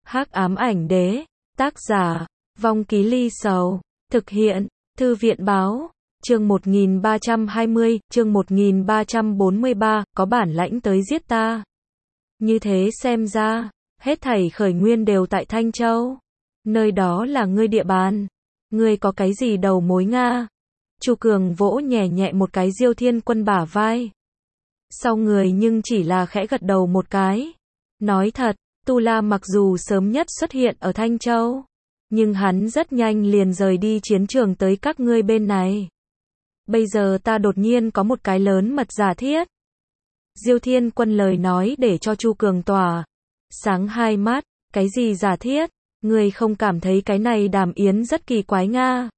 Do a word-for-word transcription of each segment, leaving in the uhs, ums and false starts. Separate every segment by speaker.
Speaker 1: Hắc ám ảnh đế, tác giả, Vong Ký Ly Sầu, thực hiện, Thư viện báo, chương một nghìn ba trăm hai mươi, chương một nghìn ba trăm bốn mươi ba, có bản lãnh tới giết ta. Như thế xem ra, hết thảy khởi nguyên đều tại Thanh Châu. Nơi đó là ngươi địa bàn. Ngươi có cái gì đầu mối Nga? Chu Cường vỗ nhẹ nhẹ một cái Diêu Thiên Quân bả vai. Sau người nhưng chỉ là khẽ gật đầu một cái. Nói thật, Tu La mặc dù sớm nhất xuất hiện ở Thanh Châu, nhưng hắn rất nhanh liền rời đi chiến trường tới các ngươi bên này. Bây giờ ta đột nhiên có một cái lớn mật giả thiết. Diêu Thiên Quân lời nói để cho Chu Cường tỏa sáng hai mắt, cái gì giả thiết? Ngươi không cảm thấy cái này Đàm Yến rất kỳ quái Nga?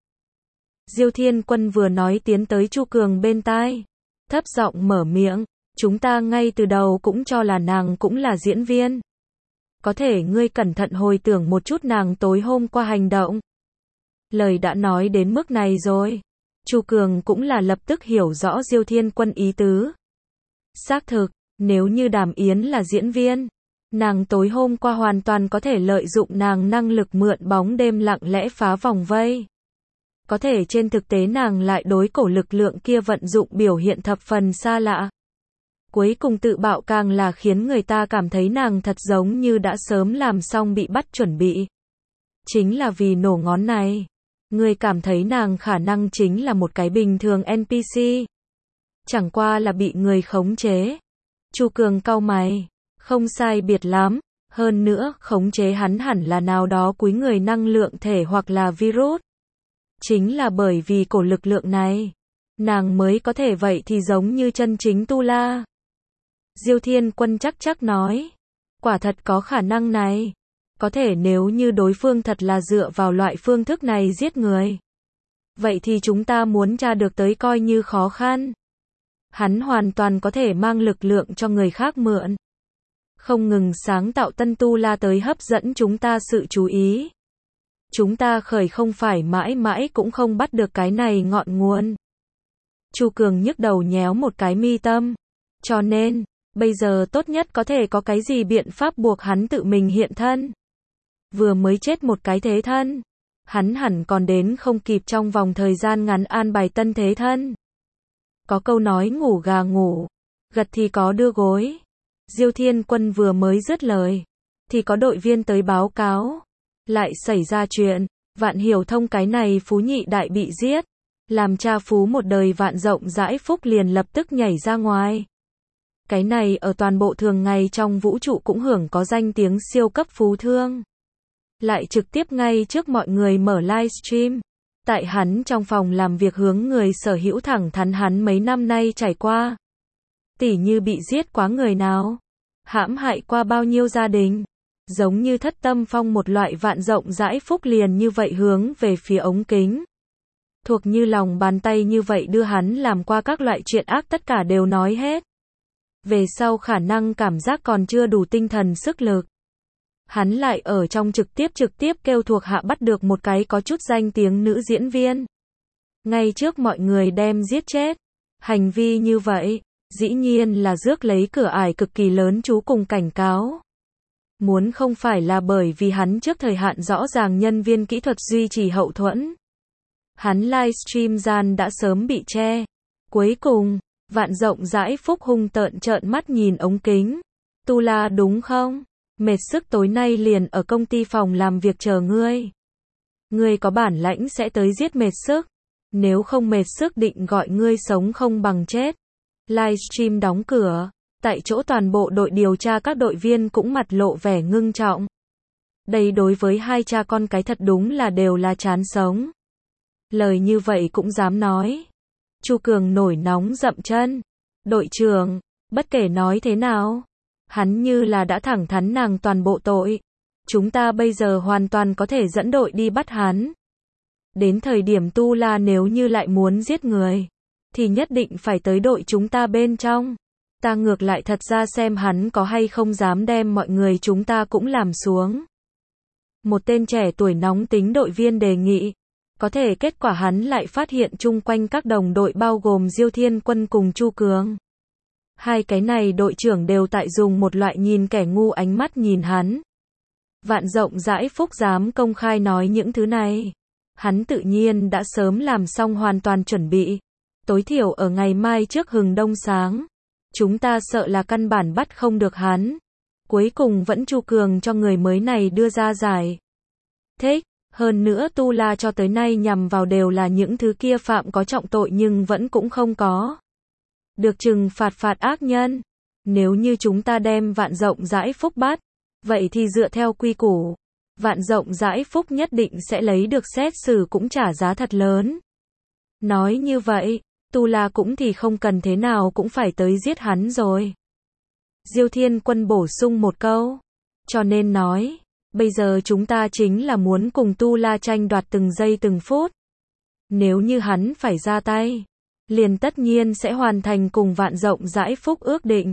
Speaker 1: Diêu Thiên Quân vừa nói tiến tới Chu Cường bên tai, thấp giọng mở miệng, chúng ta ngay từ đầu cũng cho là nàng cũng là diễn viên. Có thể ngươi cẩn thận hồi tưởng một chút nàng tối hôm qua hành động. Lời đã nói đến mức này rồi. Chu Cường cũng là lập tức hiểu rõ Diêu Thiên Quân ý tứ. Xác thực, nếu như Đàm Yến là diễn viên, nàng tối hôm qua hoàn toàn có thể lợi dụng nàng năng lực mượn bóng đêm lặng lẽ phá vòng vây. Có thể trên thực tế nàng lại đối cổ lực lượng kia vận dụng biểu hiện thập phần xa lạ. Cuối cùng tự bạo càng là khiến người ta cảm thấy nàng thật giống như đã sớm làm xong bị bắt chuẩn bị. Chính là vì nổ ngón này, người cảm thấy nàng khả năng chính là một cái bình thường en pê xê. Chẳng qua là bị người khống chế. Chu Cường cau mày, không sai biệt lắm, hơn nữa khống chế hắn hẳn là nào đó cuối người năng lượng thể hoặc là virus. Chính là bởi vì cổ lực lượng này, nàng mới có thể vậy thì giống như chân chính Tu La. Diêu Thiên Quân chắc chắc nói, quả thật có khả năng này. Có thể nếu như đối phương thật là dựa vào loại phương thức này giết người, vậy thì chúng ta muốn tra được tới coi như khó khăn. Hắn hoàn toàn có thể mang lực lượng cho người khác mượn, không ngừng sáng tạo tân Tu La tới hấp dẫn chúng ta sự chú ý. Chúng ta khởi không phải mãi mãi cũng không bắt được cái này ngọn nguồn. Chu Cường nhức đầu nhéo một cái mi tâm. Cho nên, bây giờ tốt nhất có thể có cái gì biện pháp buộc hắn tự mình hiện thân. Vừa mới chết một cái thế thân, hắn hẳn còn đến không kịp trong vòng thời gian ngắn an bài tân thế thân. Có câu nói ngủ gà ngủ, gật thì có đưa gối. Diêu Thiên Quân vừa mới dứt lời, thì có đội viên tới báo cáo. Lại xảy ra chuyện, Vạn Hiểu Thông cái này phú nhị đại bị giết. Làm cha phú một đời vạn rộng rãi phúc liền lập tức nhảy ra ngoài. Cái này ở toàn bộ thường ngày trong vũ trụ cũng hưởng có danh tiếng siêu cấp phú thương. Lại trực tiếp ngay trước mọi người mở livestream. Tại hắn trong phòng làm việc hướng người sở hữu thẳng thắn hắn mấy năm nay trải qua. Tỉ như bị giết quá người nào, hãm hại qua bao nhiêu gia đình. Giống như Thất Tâm Phong một loại vạn rộng rãi phúc liền như vậy hướng về phía ống kính. Thuộc như lòng bàn tay như vậy đưa hắn làm qua các loại chuyện ác tất cả đều nói hết. Về sau khả năng cảm giác còn chưa đủ tinh thần sức lực. Hắn lại ở trong trực tiếp trực tiếp kêu thuộc hạ bắt được một cái có chút danh tiếng nữ diễn viên. Ngay trước mọi người đem giết chết. Hành vi như vậy, dĩ nhiên là rước lấy cửa ải cực kỳ lớn chú cùng cảnh cáo. Muốn không phải là bởi vì hắn trước thời hạn rõ ràng nhân viên kỹ thuật duy trì hậu thuẫn. Hắn livestream gian đã sớm bị che. Cuối cùng, vạn rộng rãi phúc hung tợn trợn mắt nhìn ống kính. Tu La đúng không? Mệt sức tối nay liền ở công ty phòng làm việc chờ ngươi. Ngươi có bản lãnh sẽ tới giết mệt sức. Nếu không mệt sức định gọi ngươi sống không bằng chết. Livestream đóng cửa. Tại chỗ toàn bộ đội điều tra các đội viên cũng mặt lộ vẻ ngưng trọng. Đây đối với hai cha con cái thật đúng là đều là chán sống. Lời như vậy cũng dám nói. Chu Cường nổi nóng dậm chân. Đội trưởng, bất kể nói thế nào, hắn như là đã thẳng thắn nàng toàn bộ tội. Chúng ta bây giờ hoàn toàn có thể dẫn đội đi bắt hắn. Đến thời điểm Tu La nếu như lại muốn giết người, thì nhất định phải tới đội chúng ta bên trong. Ta ngược lại thật ra xem hắn có hay không dám đem mọi người chúng ta cũng làm xuống. Một tên trẻ tuổi nóng tính đội viên đề nghị. Có thể kết quả hắn lại phát hiện chung quanh các đồng đội bao gồm Diêu Thiên Quân cùng Chu Cường. Hai cái này đội trưởng đều tại dùng một loại nhìn kẻ ngu ánh mắt nhìn hắn. Vạn rộng rãi phúc dám công khai nói những thứ này. Hắn tự nhiên đã sớm làm xong hoàn toàn chuẩn bị. Tối thiểu ở ngày mai trước hừng đông sáng. Chúng ta sợ là căn bản bắt không được hắn. Cuối cùng vẫn Chu Cường cho người mới này đưa ra giải thích. Hơn nữa Tu La cho tới nay nhằm vào đều là những thứ kia phạm có trọng tội nhưng vẫn cũng không có được trừng phạt phạt ác nhân. Nếu như chúng ta đem Vạn rộng rãi phúc bắt, vậy thì dựa theo quy củ, Vạn rộng rãi phúc nhất định sẽ lấy được xét xử cũng trả giá thật lớn. Nói như vậy, Tu La cũng thì không cần thế nào cũng phải tới giết hắn rồi. Diêu Thiên Quân bổ sung một câu. Cho nên nói, bây giờ chúng ta chính là muốn cùng Tu La tranh đoạt từng giây từng phút. Nếu như hắn phải ra tay, liền tất nhiên sẽ hoàn thành cùng Vạn rộng rãi phúc ước định.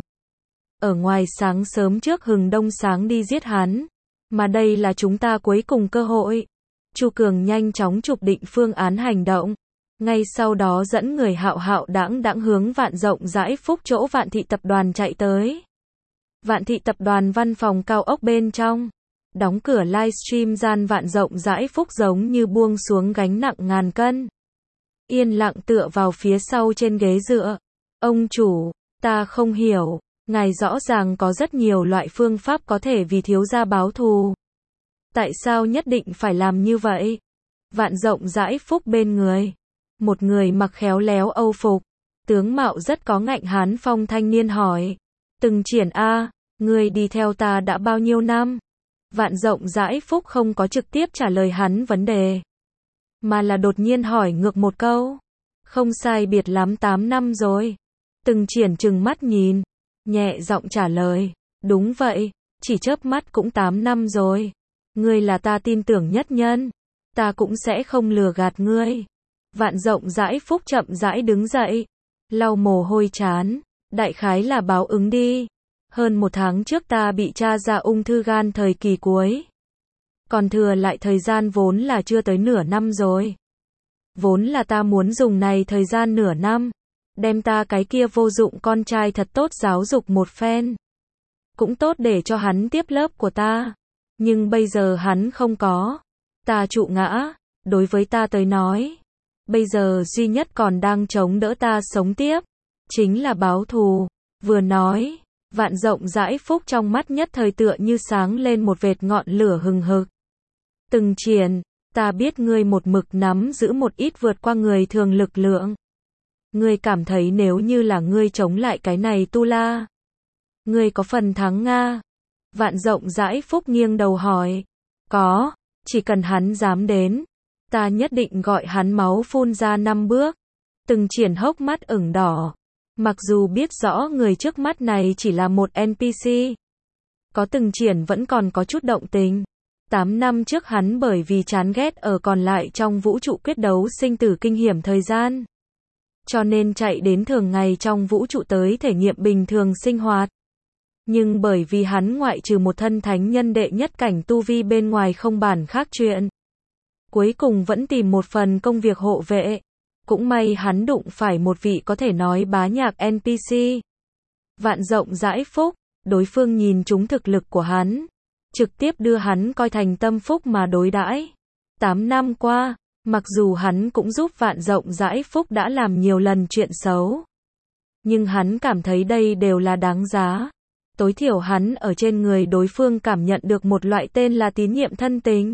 Speaker 1: Ở ngoài sáng sớm trước hừng đông sáng đi giết hắn. Mà đây là chúng ta cuối cùng cơ hội. Chu Cường nhanh chóng chụp định phương án hành động. Ngay sau đó dẫn người hạo hạo đãng đãng hướng Vạn rộng rãi phúc chỗ Vạn Thị Tập đoàn chạy tới. Vạn Thị Tập đoàn văn phòng cao ốc bên trong. Đóng cửa livestream gian Vạn rộng rãi phúc giống như buông xuống gánh nặng ngàn cân. Yên lặng tựa vào phía sau trên ghế dựa. Ông chủ, ta không hiểu. Ngài rõ ràng có rất nhiều loại phương pháp có thể vì thiếu gia báo thù. Tại sao nhất định phải làm như vậy? Vạn rộng rãi phúc bên người. Một người mặc khéo léo Âu phục. Tướng mạo rất có ngạnh hán phong thanh niên hỏi. Từng Triển a, ngươi đi theo ta đã bao nhiêu năm? Vạn rộng rãi phúc không có trực tiếp trả lời hắn vấn đề. Mà là đột nhiên hỏi ngược một câu. Không sai biệt lắm tám năm rồi. Từng Triển trừng mắt nhìn. Nhẹ giọng trả lời. Đúng vậy, chỉ chớp mắt cũng tám năm rồi. Ngươi là ta tin tưởng nhất nhân. Ta cũng sẽ không lừa gạt ngươi. Vạn rộng rãi phúc chậm rãi đứng dậy. Lau mồ hôi chán. Đại khái là báo ứng đi. Hơn một tháng trước ta bị tra ra ung thư gan thời kỳ cuối. Còn thừa lại thời gian vốn là chưa tới nửa năm rồi. Vốn là ta muốn dùng này thời gian nửa năm. Đem ta cái kia vô dụng con trai thật tốt giáo dục một phen. Cũng tốt để cho hắn tiếp lớp của ta. Nhưng bây giờ hắn không có. Ta trụ ngã. Đối với ta tới nói. Bây giờ duy nhất còn đang chống đỡ ta sống tiếp. Chính là báo thù. Vừa nói. Vạn rộng rãi phúc trong mắt nhất thời tựa như sáng lên một vệt ngọn lửa hừng hực. Từng Triển, ta biết ngươi một mực nắm giữ một ít vượt qua người thường lực lượng. Ngươi cảm thấy nếu như là ngươi chống lại cái này Tu La, ngươi có phần thắng Nga? Vạn rộng rãi phúc nghiêng đầu hỏi. Có, chỉ cần hắn dám đến, ta nhất định gọi hắn máu phun ra năm bước. Từng Triển hốc mắt ửng đỏ. Mặc dù biết rõ người trước mắt này chỉ là một en pê xê, có Từng Triển vẫn còn có chút động tình. Tám năm trước hắn bởi vì chán ghét ở còn lại trong vũ trụ quyết đấu sinh tử kinh hiểm thời gian. Cho nên chạy đến thường ngày trong vũ trụ tới thể nghiệm bình thường sinh hoạt. Nhưng bởi vì hắn ngoại trừ một thân thánh nhân đệ nhất cảnh tu vi bên ngoài không bàn khác chuyện. Cuối cùng vẫn tìm một phần công việc hộ vệ. Cũng may hắn đụng phải một vị có thể nói bá nhạc en pê xê. Vạn rộng rãi phúc, đối phương nhìn trúng thực lực của hắn. Trực tiếp đưa hắn coi thành tâm phúc mà đối đãi. Tám năm qua, mặc dù hắn cũng giúp Vạn rộng rãi phúc đã làm nhiều lần chuyện xấu. Nhưng hắn cảm thấy đây đều là đáng giá. Tối thiểu hắn ở trên người đối phương cảm nhận được một loại tên là tín nhiệm thân tình.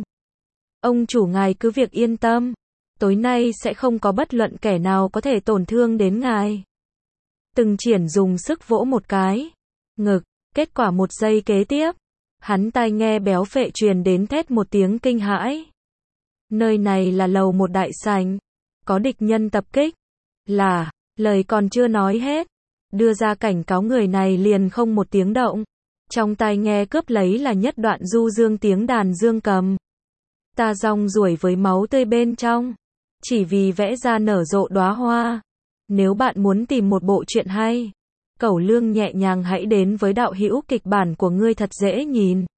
Speaker 1: Ông chủ ngài cứ việc yên tâm. Tối nay sẽ không có bất luận kẻ nào có thể tổn thương đến ngài. Từng Triển dùng sức vỗ một cái. Ngực, kết quả một giây kế tiếp. Hắn tai nghe béo phệ truyền đến thét một tiếng kinh hãi. Nơi này là lầu một đại sảnh. Có địch nhân tập kích. Là, lời còn chưa nói hết. Đưa ra cảnh cáo người này liền không một tiếng động. Trong tai nghe cướp lấy là nhất đoạn du dương tiếng đàn dương cầm. Ta rong ruổi với máu tươi bên trong. Chỉ vì vẽ ra nở rộ đóa hoa. Nếu bạn muốn tìm một bộ truyện hay, Cẩu Lương nhẹ nhàng hãy đến với đạo hữu kịch bản của ngươi thật dễ nhìn.